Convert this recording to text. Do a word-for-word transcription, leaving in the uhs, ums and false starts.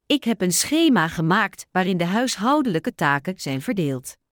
Ik heb een schema gemaakt waarin de huishoudelijke taken zijn verdeeld.